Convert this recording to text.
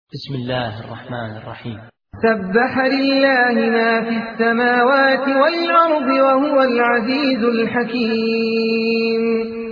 بسم الله الرحمن الرحيم. سبح لله ما في السماوات والأرض وهو العزيز الحكيم.